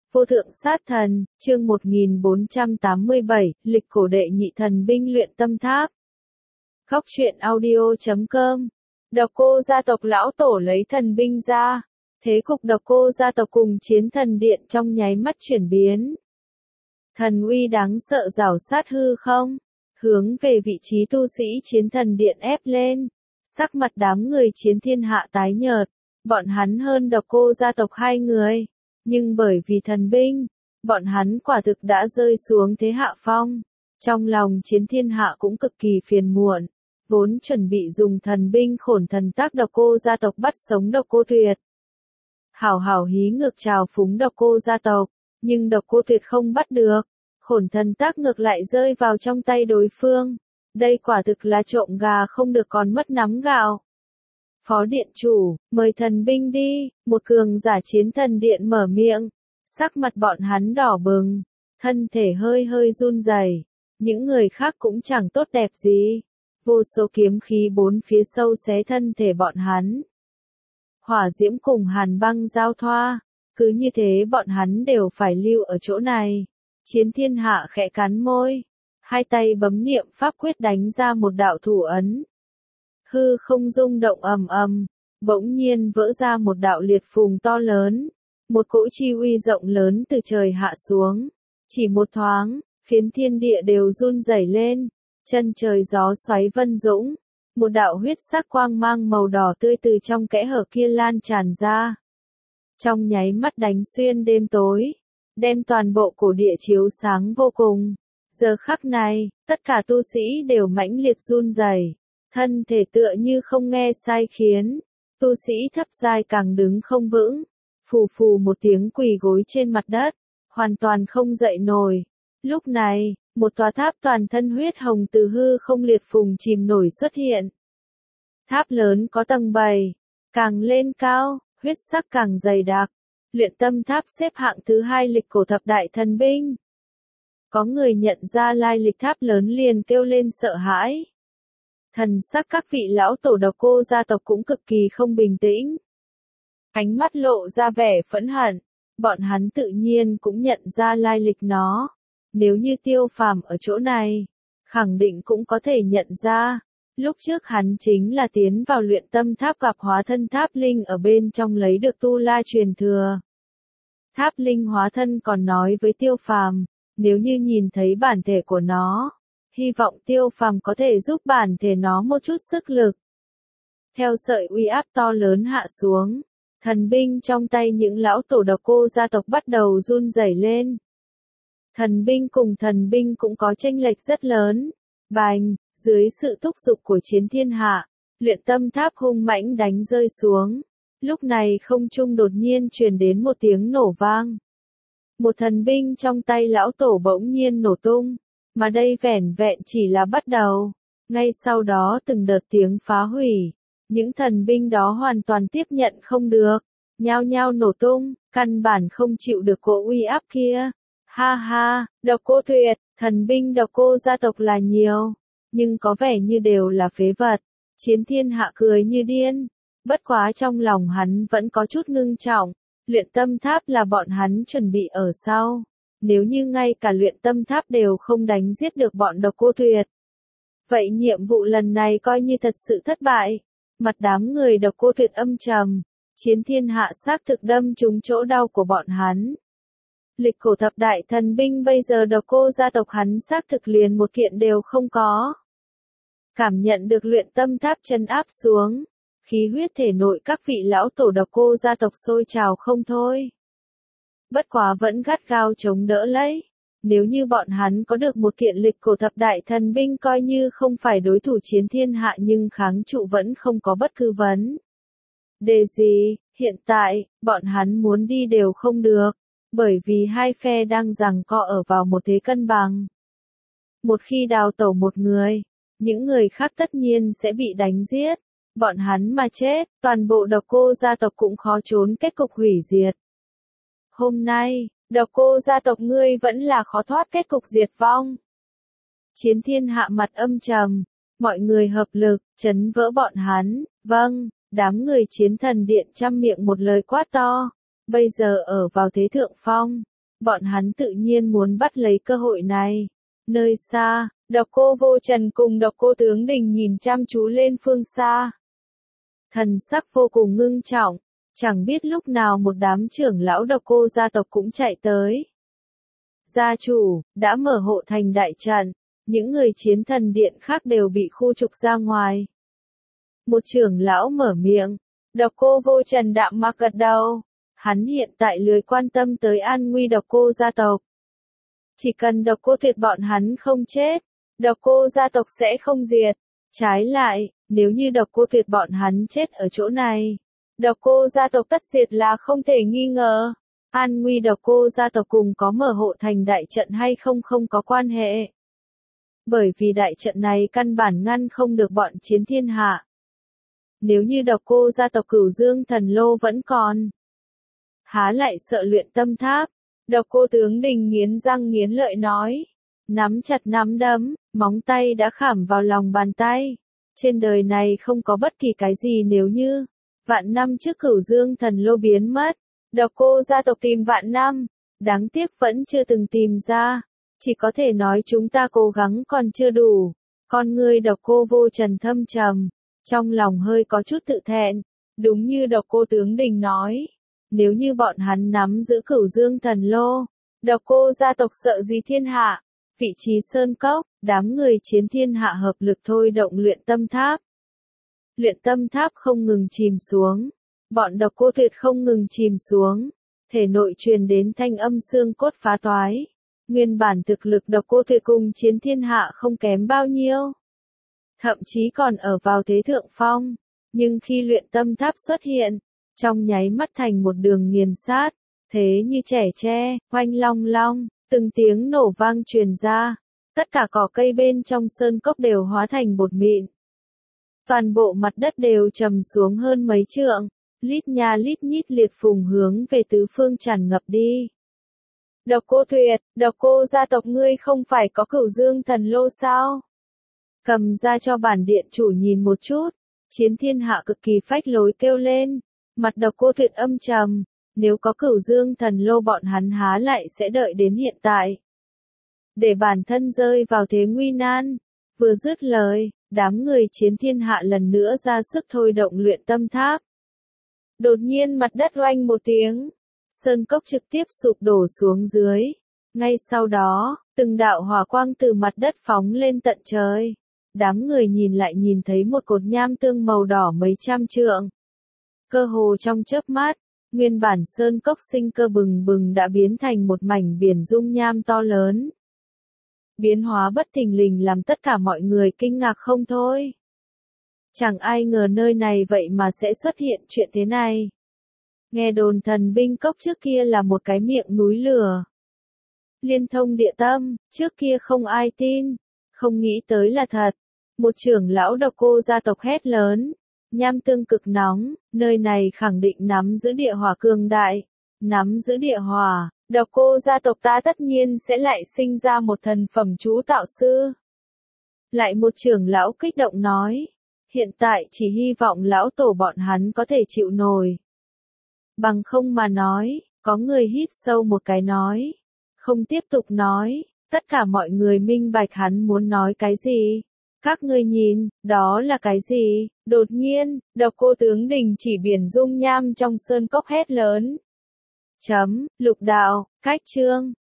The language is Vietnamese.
Vô thượng sát thần, chương 1487, lịch cổ đệ nhị thần binh luyện tâm tháp. Khóc chuyện audio.com. Độc Cô gia tộc lão tổ lấy thần binh ra. Thế cục Độc Cô gia tộc cùng chiến thần điện trong nháy mắt chuyển biến. Thần uy đáng sợ rảo sát hư không, hướng về vị trí tu sĩ chiến thần điện ép lên. Sắc mặt đám người chiến thiên hạ tái nhợt, bọn hắn hơn Độc Cô gia tộc 2 người. Nhưng bởi vì thần binh, bọn hắn quả thực đã rơi xuống thế hạ phong. Trong lòng chiến thiên hạ cũng cực kỳ phiền muộn, vốn chuẩn bị dùng thần binh khổn thần tác Độc Cô gia tộc bắt sống Độc Cô Tuyệt. Hảo hảo hí ngược trào phúng Độc Cô gia tộc, nhưng Độc Cô Tuyệt không bắt được, khổn thần tác ngược lại rơi vào trong tay đối phương. Đây quả thực là trộm gà không được còn mất nắm gạo. Phó điện chủ, mời thần binh đi, một cường giả chiến thần điện mở miệng. Sắc mặt bọn hắn đỏ bừng, thân thể hơi hơi run rẩy. Những người khác cũng chẳng tốt đẹp gì. Vô số kiếm khí bốn phía sâu xé thân thể bọn hắn. Hỏa diễm cùng hàn băng giao thoa, cứ như thế bọn hắn đều phải lưu ở chỗ này. Chiến thiên hạ khẽ cắn môi, hai tay bấm niệm pháp quyết đánh ra một đạo thủ ấn. Hư không rung động ầm ầm, bỗng nhiên vỡ ra một đạo liệt phùng to lớn, một cỗ chi uy rộng lớn từ trời hạ xuống, chỉ một thoáng, phiến thiên địa đều run rẩy lên, chân trời gió xoáy vân dũng, một đạo huyết sắc quang mang màu đỏ tươi từ trong kẽ hở kia lan tràn ra. Trong nháy mắt đánh xuyên đêm tối, đem toàn bộ cổ địa chiếu sáng vô cùng. Giờ khắc này, tất cả tu sĩ đều mãnh liệt run rẩy. Thân thể tựa như không nghe sai khiến, tu sĩ thấp giai càng đứng không vững, phù phù một tiếng quỳ gối trên mặt đất, hoàn toàn không dậy nổi. Lúc này, một tòa tháp toàn thân huyết hồng từ hư không liệt phùng chìm nổi xuất hiện. Tháp lớn có tầng 7, càng lên cao, huyết sắc càng dày đặc. Luyện tâm tháp xếp hạng thứ 2 lịch cổ thập đại thần binh. Có người nhận ra lai lịch tháp lớn liền kêu lên sợ hãi. Thần sắc các vị lão tổ Độc Cô gia tộc cũng cực kỳ không bình tĩnh. Ánh mắt lộ ra vẻ phẫn hận, bọn hắn tự nhiên cũng nhận ra lai lịch nó. Nếu như Tiêu Phàm ở chỗ này, khẳng định cũng có thể nhận ra. Lúc trước hắn chính là tiến vào luyện tâm tháp gặp hóa thân tháp linh ở bên trong lấy được tu la truyền thừa. Tháp linh hóa thân còn nói với Tiêu Phàm, nếu như nhìn thấy bản thể của nó, hy vọng Tiêu Phàm có thể giúp bản thể nó một chút sức lực. Theo sợi uy áp to lớn hạ xuống, thần binh trong tay những lão tổ Độc Cô gia tộc bắt đầu run rẩy lên. Thần binh cùng thần binh cũng có chênh lệch rất lớn. Bành, dưới sự thúc giục của chiến thiên hạ, luyện tâm tháp hung mãnh đánh rơi xuống. Lúc này không trung đột nhiên truyền đến một tiếng nổ vang. Một thần binh trong tay lão tổ bỗng nhiên nổ tung. Mà đây vẻn vẹn chỉ là bắt đầu. Ngay sau đó từng đợt tiếng phá hủy. Những thần binh đó hoàn toàn tiếp nhận không được. Nhao nhao nổ tung, căn bản không chịu được cỗ uy áp kia. Ha ha, Độc Cô Tuyệt, thần binh Độc Cô gia tộc là nhiều. Nhưng có vẻ như đều là phế vật. Chiến thiên hạ cười như điên. Bất quá trong lòng hắn vẫn có chút ngưng trọng. Luyện tâm tháp là bọn hắn chuẩn bị ở sau. Nếu như ngay cả luyện tâm tháp đều không đánh giết được bọn Độc Cô Tuyệt, vậy nhiệm vụ lần này coi như thật sự thất bại. Mặt đám người Độc Cô Tuyệt âm trầm, chiến thiên hạ xác thực đâm trúng chỗ đau của bọn hắn. Lịch cổ thập đại thần binh bây giờ Độc Cô gia tộc hắn xác thực liền một kiện đều không có. Cảm nhận được luyện tâm tháp chân áp xuống, khí huyết thể nội các vị lão tổ Độc Cô gia tộc sôi trào không thôi. Bất quá vẫn gắt gao chống đỡ lấy. Nếu như bọn hắn có được một kiện lịch cổ thập đại thần binh coi như không phải đối thủ chiến thiên hạ nhưng kháng trụ vẫn không có bất cứ vấn đề gì. Hiện tại, bọn hắn muốn đi đều không được. Bởi vì hai phe đang giằng co ở vào một thế cân bằng. Một khi đào tẩu một người, những người khác tất nhiên sẽ bị đánh giết. Bọn hắn mà chết, toàn bộ Độc Cô gia tộc cũng khó trốn kết cục hủy diệt. Hôm nay, Độc Cô gia tộc ngươi vẫn là khó thoát kết cục diệt vong. Chiến thiên hạ mặt âm trầm, mọi người hợp lực, chấn vỡ bọn hắn. Vâng, đám người chiến thần điện trăm miệng một lời quát to. Bây giờ ở vào thế thượng phong, bọn hắn tự nhiên muốn bắt lấy cơ hội này. Nơi xa, Độc Cô Vô Trần cùng Độc Cô Tướng Đình nhìn chăm chú lên phương xa. Thần sắc vô cùng ngưng trọng, chẳng biết lúc nào một đám trưởng lão Độc Cô gia tộc cũng chạy tới. Gia chủ, đã mở hộ thành đại trận, những người chiến thần điện khác đều bị khu trục ra ngoài. Một trưởng lão mở miệng, Độc Cô Vô Trần đạm mạc gật đầu, hắn hiện tại lười quan tâm tới an nguy Độc Cô gia tộc. Chỉ cần Độc Cô Tuyệt bọn hắn không chết, Độc Cô gia tộc sẽ không diệt. Trái lại, nếu như Độc Cô Tuyệt bọn hắn chết ở chỗ này, Độc Cô gia tộc tất diệt là không thể nghi ngờ. An nguy Độc Cô gia tộc cùng có mở hộ thành đại trận hay không không có quan hệ. Bởi vì đại trận này căn bản ngăn không được bọn chiến thiên hạ. Nếu như Độc Cô gia tộc Cửu Dương Thần Lô vẫn còn, há lại sợ luyện tâm tháp. Độc Cô Tướng Đình nghiến răng nghiến lợi nói, nắm chặt nắm đấm, móng tay đã khảm vào lòng bàn tay. Trên đời này không có bất kỳ cái gì nếu như, vạn năm trước Cửu Dương Thần Lô biến mất, Độc Cô gia tộc tìm vạn năm, đáng tiếc vẫn chưa từng tìm ra, chỉ có thể nói chúng ta cố gắng còn chưa đủ. Con ngươi Độc Cô Vô Trần thâm trầm, trong lòng hơi có chút tự thẹn, đúng như Độc Cô Tướng Đình nói, nếu như bọn hắn nắm giữ Cửu Dương Thần Lô, Độc Cô gia tộc sợ gì thiên hạ. Vị trí sơn cốc, đám người chiến thiên hạ hợp lực thôi động luyện tâm tháp. Luyện tâm tháp không ngừng chìm xuống, bọn Độc Cô Tuyệt không ngừng chìm xuống, thể nội truyền đến thanh âm xương cốt phá toái. Nguyên bản thực lực Độc Cô Tuyệt cùng chiến thiên hạ không kém bao nhiêu, thậm chí còn ở vào thế thượng phong, nhưng khi luyện tâm tháp xuất hiện, trong nháy mắt thành một đường nghiền sát, thế như trẻ tre, oanh long long. Từng tiếng nổ vang truyền ra, tất cả cỏ cây bên trong sơn cốc đều hóa thành bột mịn. Toàn bộ mặt đất đều trầm xuống hơn mấy trượng, lít nha lít nhít liệt phùng hướng về tứ phương tràn ngập đi. Độc Cô Tuyệt, Độc Cô gia tộc ngươi không phải có Cửu Dương Thần Lô sao? Cầm ra cho bản điện chủ nhìn một chút, chiến thiên hạ cực kỳ phách lối kêu lên, mặt Độc Cô Tuyệt âm trầm. Nếu có Cửu Dương Thần Lô bọn hắn há lại sẽ đợi đến hiện tại, để bản thân rơi vào thế nguy nan. Vừa dứt lời, đám người chiến thiên hạ lần nữa ra sức thôi động luyện tâm tháp. Đột nhiên mặt đất oanh một tiếng, sơn cốc trực tiếp sụp đổ xuống dưới. Ngay sau đó, từng đạo hỏa quang từ mặt đất phóng lên tận trời. Đám người nhìn lại nhìn thấy một cột nham tương màu đỏ mấy trăm trượng. Cơ hồ trong chớp mắt, nguyên bản sơn cốc sinh cơ bừng bừng đã biến thành một mảnh biển dung nham to lớn. Biến hóa bất thình lình làm tất cả mọi người kinh ngạc không thôi. Chẳng ai ngờ nơi này vậy mà sẽ xuất hiện chuyện thế này. Nghe đồn thần binh cốc trước kia là một cái miệng núi lửa. Liên thông địa tâm, trước kia không ai tin, không nghĩ tới là thật. Một trưởng lão Độc Cô gia tộc hét lớn. Nham tương cực nóng, nơi này khẳng định nắm giữ địa hỏa cường đại. Nắm giữ địa hỏa, Độc Cô gia tộc ta tất nhiên sẽ lại sinh ra một thần phẩm chú tạo sư. Lại một trưởng lão kích động nói. Hiện tại chỉ hy vọng lão tổ bọn hắn có thể chịu nổi. Bằng không mà nói, có người hít sâu một cái nói. Không tiếp tục nói, tất cả mọi người minh bạch hắn muốn nói cái gì. Các ngươi nhìn, đó là cái gì? Đột nhiên, Độc Cô Tướng Đình chỉ biển dung nham trong sơn cốc hét lớn. Lục đạo, cách chương.